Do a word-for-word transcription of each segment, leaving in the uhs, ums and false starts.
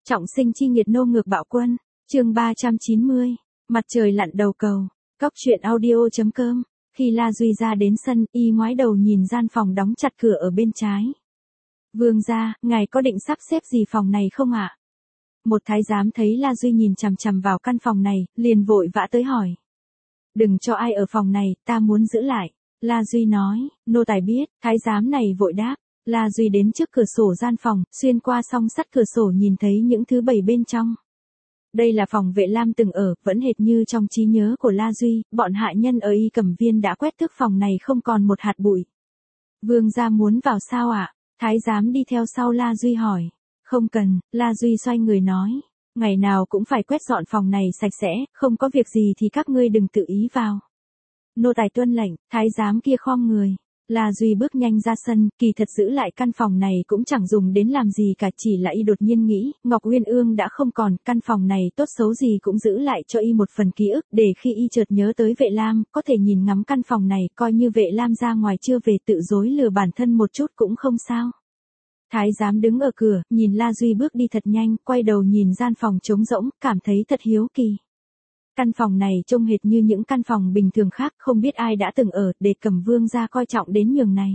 Trọng sinh chi nghiệt nô ngược bạo quân, chương ba trăm chín mươi, mặt trời lặn đầu cầu, cóc truyện audio.com, khi La Duy ra đến sân, y ngoái đầu nhìn gian phòng đóng chặt cửa ở bên trái. Vương gia, ngài có định sắp xếp gì phòng này không ạ? Một thái giám thấy La Duy nhìn chằm chằm vào căn phòng này, liền vội vã tới hỏi. Đừng cho ai ở phòng này, ta muốn giữ lại. La Duy nói, nô tài biết, thái giám này vội đáp. La Duy đến trước cửa sổ gian phòng, xuyên qua song sắt cửa sổ nhìn thấy những thứ bày bên trong. Đây là phòng Vệ Lam từng ở, vẫn hệt như trong trí nhớ của La Duy, bọn hạ nhân ở Y Cẩm Viên đã quét tước phòng này không còn một hạt bụi. Vương gia muốn vào sao ạ? Thái giám đi theo sau La Duy hỏi. Không cần, La Duy xoay người nói. Ngày nào cũng phải quét dọn phòng này sạch sẽ, không có việc gì thì các ngươi đừng tự ý vào. Nô tài tuân lệnh, thái giám kia khom người. La Duy bước nhanh ra sân, kỳ thật giữ lại căn phòng này cũng chẳng dùng đến làm gì cả, chỉ là y đột nhiên nghĩ, Ngọc Uyên Ương đã không còn, căn phòng này tốt xấu gì cũng giữ lại cho y một phần ký ức, để khi y chợt nhớ tới Vệ Lam, có thể nhìn ngắm căn phòng này, coi như Vệ Lam ra ngoài chưa về tự dối lừa bản thân một chút cũng không sao. Thái giám đứng ở cửa, nhìn La Duy bước đi thật nhanh, quay đầu nhìn gian phòng trống rỗng, cảm thấy thật hiếu kỳ. Căn phòng này trông hệt như những căn phòng bình thường khác, không biết ai đã từng ở, để Cẩm Vương gia coi trọng đến nhường này.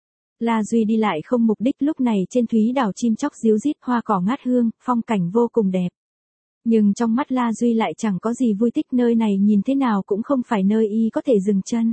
La Duy đi lại không mục đích, lúc này trên Thúy Đảo chim chóc ríu rít, hoa cỏ ngát hương, phong cảnh vô cùng đẹp. Nhưng trong mắt La Duy lại chẳng có gì vui thích, nơi này nhìn thế nào cũng không phải nơi y có thể dừng chân.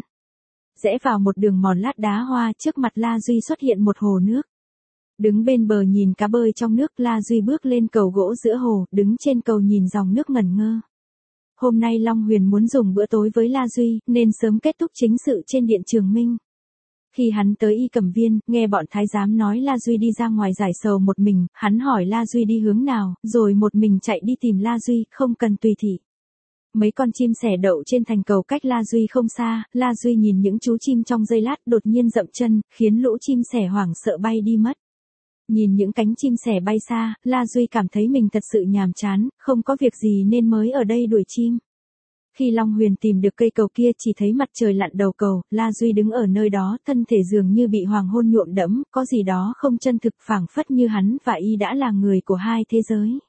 Rẽ vào một đường mòn lát đá hoa, trước mặt La Duy xuất hiện một hồ nước. Đứng bên bờ nhìn cá bơi trong nước, La Duy bước lên cầu gỗ giữa hồ, đứng trên cầu nhìn dòng nước ngẩn ngơ. Hôm nay Long Huyền muốn dùng bữa tối với La Duy, nên sớm kết thúc chính sự trên điện Trường Minh. Khi hắn tới Y Cẩm Viên, nghe bọn thái giám nói La Duy đi ra ngoài giải sầu một mình, hắn hỏi La Duy đi hướng nào, rồi một mình chạy đi tìm La Duy, không cần tùy thị. Mấy con chim sẻ đậu trên thành cầu cách La Duy không xa, La Duy nhìn những chú chim trong giây lát, đột nhiên dậm chân, khiến lũ chim sẻ hoảng sợ bay đi mất. Nhìn những cánh chim sẻ bay xa, La Duy cảm thấy mình thật sự nhàm chán, không có việc gì nên mới ở đây đuổi chim. Khi Long Huyền tìm được cây cầu kia, chỉ thấy mặt trời lặn đầu cầu, La Duy đứng ở nơi đó, thân thể dường như bị hoàng hôn nhuộm đẫm, có gì đó không chân thực, phảng phất như hắn và y đã là người của hai thế giới.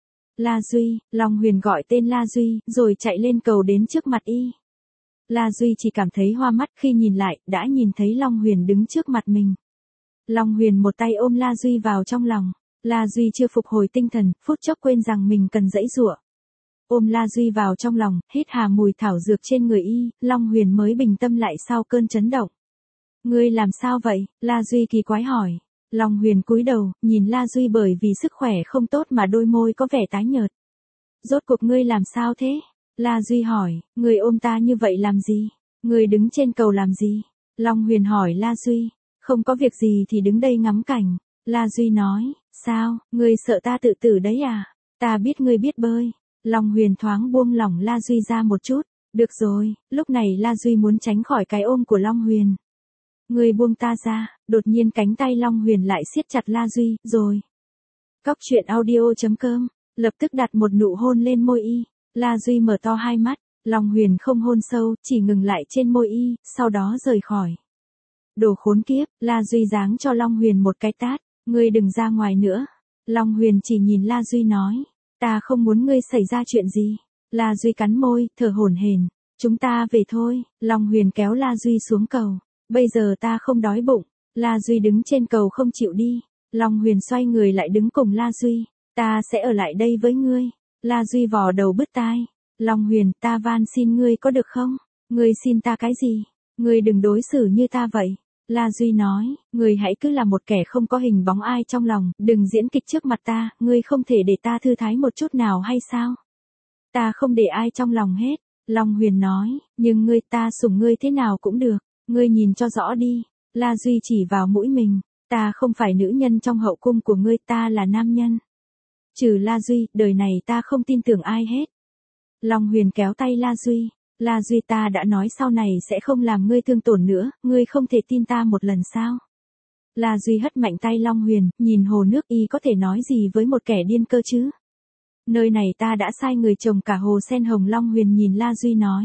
La Duy, Long Huyền gọi tên La Duy, rồi chạy lên cầu đến trước mặt y. La Duy chỉ cảm thấy hoa mắt khi nhìn lại, đã nhìn thấy Long Huyền đứng trước mặt mình. Long Huyền một tay ôm La Duy vào trong lòng. La Duy chưa phục hồi tinh thần, phút chốc quên rằng mình cần giãy giụa. Ôm La Duy vào trong lòng, hít hà mùi thảo dược trên người y, Long Huyền mới bình tâm lại sau cơn chấn động. Ngươi làm sao vậy? La Duy kỳ quái hỏi. Long Huyền cúi đầu, nhìn La Duy bởi vì sức khỏe không tốt mà đôi môi có vẻ tái nhợt. Rốt cuộc ngươi làm sao thế? La Duy hỏi, ngươi ôm ta như vậy làm gì? Ngươi đứng trên cầu làm gì? Long Huyền hỏi La Duy. Không có việc gì thì đứng đây ngắm cảnh. La Duy nói, sao, ngươi sợ ta tự tử đấy à? Ta biết ngươi biết bơi. Long Huyền thoáng buông lỏng La Duy ra một chút. Được rồi, lúc này La Duy muốn tránh khỏi cái ôm của Long Huyền. Ngươi buông ta ra, đột nhiên cánh tay Long Huyền lại siết chặt La Duy, rồi. Cóc truyện audio.com, lập tức đặt một nụ hôn lên môi y. La Duy mở to hai mắt, Long Huyền không hôn sâu, chỉ ngừng lại trên môi y, sau đó rời khỏi. Đồ khốn kiếp, La Duy giáng cho Long Huyền một cái tát, ngươi đừng ra ngoài nữa. Long Huyền chỉ nhìn La Duy nói, ta không muốn ngươi xảy ra chuyện gì. La Duy cắn môi, thở hổn hển, chúng ta về thôi. Long Huyền kéo La Duy xuống cầu, bây giờ ta không đói bụng. La Duy đứng trên cầu không chịu đi. Long Huyền xoay người lại đứng cùng La Duy, ta sẽ ở lại đây với ngươi. La Duy vò đầu bứt tai, Long Huyền, ta van xin ngươi có được không? Ngươi xin ta cái gì? Ngươi đừng đối xử như ta vậy. La Duy nói, ngươi hãy cứ là một kẻ không có hình bóng ai trong lòng, đừng diễn kịch trước mặt ta, ngươi không thể để ta thư thái một chút nào hay sao? Ta không để ai trong lòng hết. Long Huyền nói, nhưng ngươi, ta sủng ngươi thế nào cũng được, ngươi nhìn cho rõ đi. La Duy chỉ vào mũi mình, ta không phải nữ nhân trong hậu cung của ngươi, ta là nam nhân. Trừ La Duy, đời này ta không tin tưởng ai hết. Long Huyền kéo tay La Duy. La Duy, ta đã nói sau này sẽ không làm ngươi thương tổn nữa, ngươi không thể tin ta một lần sao? La Duy hất mạnh tay Long Huyền, nhìn hồ nước, y có thể nói gì với một kẻ điên cơ chứ? Nơi này ta đã sai người trồng cả hồ sen hồng. Long Huyền nhìn La Duy nói.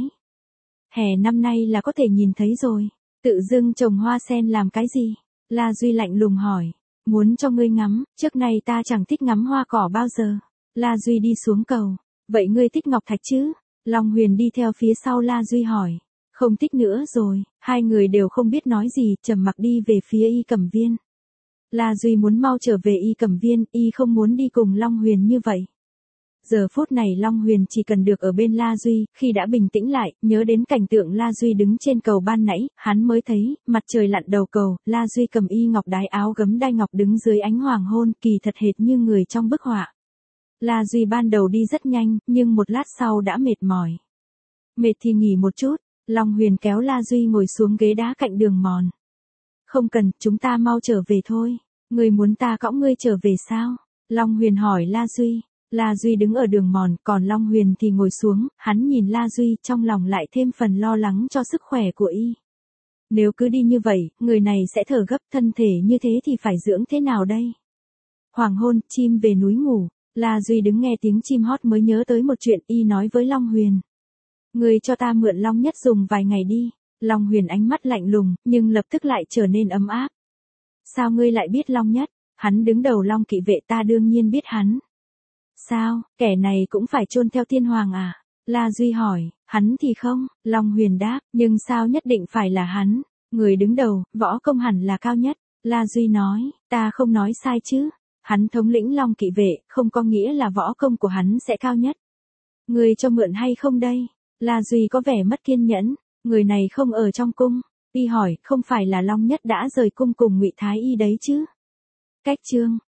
Hè năm nay là có thể nhìn thấy rồi, tự dưng trồng hoa sen làm cái gì? La Duy lạnh lùng hỏi, muốn cho ngươi ngắm, trước nay ta chẳng thích ngắm hoa cỏ bao giờ. La Duy đi xuống cầu. Vậy ngươi thích ngọc thạch chứ? Long Huyền đi theo phía sau La Duy hỏi. Không thích nữa rồi, hai người đều không biết nói gì, trầm mặc đi về phía Y Cẩm Viên. La Duy muốn mau trở về Y Cẩm Viên, y không muốn đi cùng Long Huyền như vậy. Giờ phút này Long Huyền chỉ cần được ở bên La Duy, khi đã bình tĩnh lại, nhớ đến cảnh tượng La Duy đứng trên cầu ban nãy, hắn mới thấy, mặt trời lặn đầu cầu, La Duy cầm y ngọc đái áo gấm đai ngọc đứng dưới ánh hoàng hôn, kỳ thật hệt như người trong bức họa. La Duy ban đầu đi rất nhanh, nhưng một lát sau đã mệt mỏi. Mệt thì nghỉ một chút, Long Huyền kéo La Duy ngồi xuống ghế đá cạnh đường mòn. Không cần, chúng ta mau trở về thôi. Ngươi muốn ta cõng ngươi trở về sao? Long Huyền hỏi La Duy. La Duy đứng ở đường mòn, còn Long Huyền thì ngồi xuống, hắn nhìn La Duy trong lòng lại thêm phần lo lắng cho sức khỏe của y. Nếu cứ đi như vậy, người này sẽ thở gấp, thân thể như thế thì phải dưỡng thế nào đây? Hoàng hôn, chim về núi ngủ, La Duy đứng nghe tiếng chim hót mới nhớ tới một chuyện, y nói với Long Huyền. Ngươi cho ta mượn Long Nhất dùng vài ngày đi. Long Huyền ánh mắt lạnh lùng, nhưng lập tức lại trở nên ấm áp. Sao ngươi lại biết Long Nhất? Hắn đứng đầu Long Kỵ vệ, ta đương nhiên biết hắn. Sao, kẻ này cũng phải chôn theo thiên hoàng à? La Duy hỏi. Hắn thì không, Long Huyền đáp, nhưng sao nhất định phải là hắn? Người đứng đầu, võ công hẳn là cao nhất. La Duy nói, ta không nói sai chứ? Hắn thống lĩnh Long Kỵ vệ, không có nghĩa là võ công của hắn sẽ cao nhất. Ngươi cho mượn hay không đây? La Duy có vẻ mất kiên nhẫn. Người này không ở trong cung. Y hỏi, không phải là Long Nhất đã rời cung cùng Ngụy Thái Y đấy chứ? Cách chương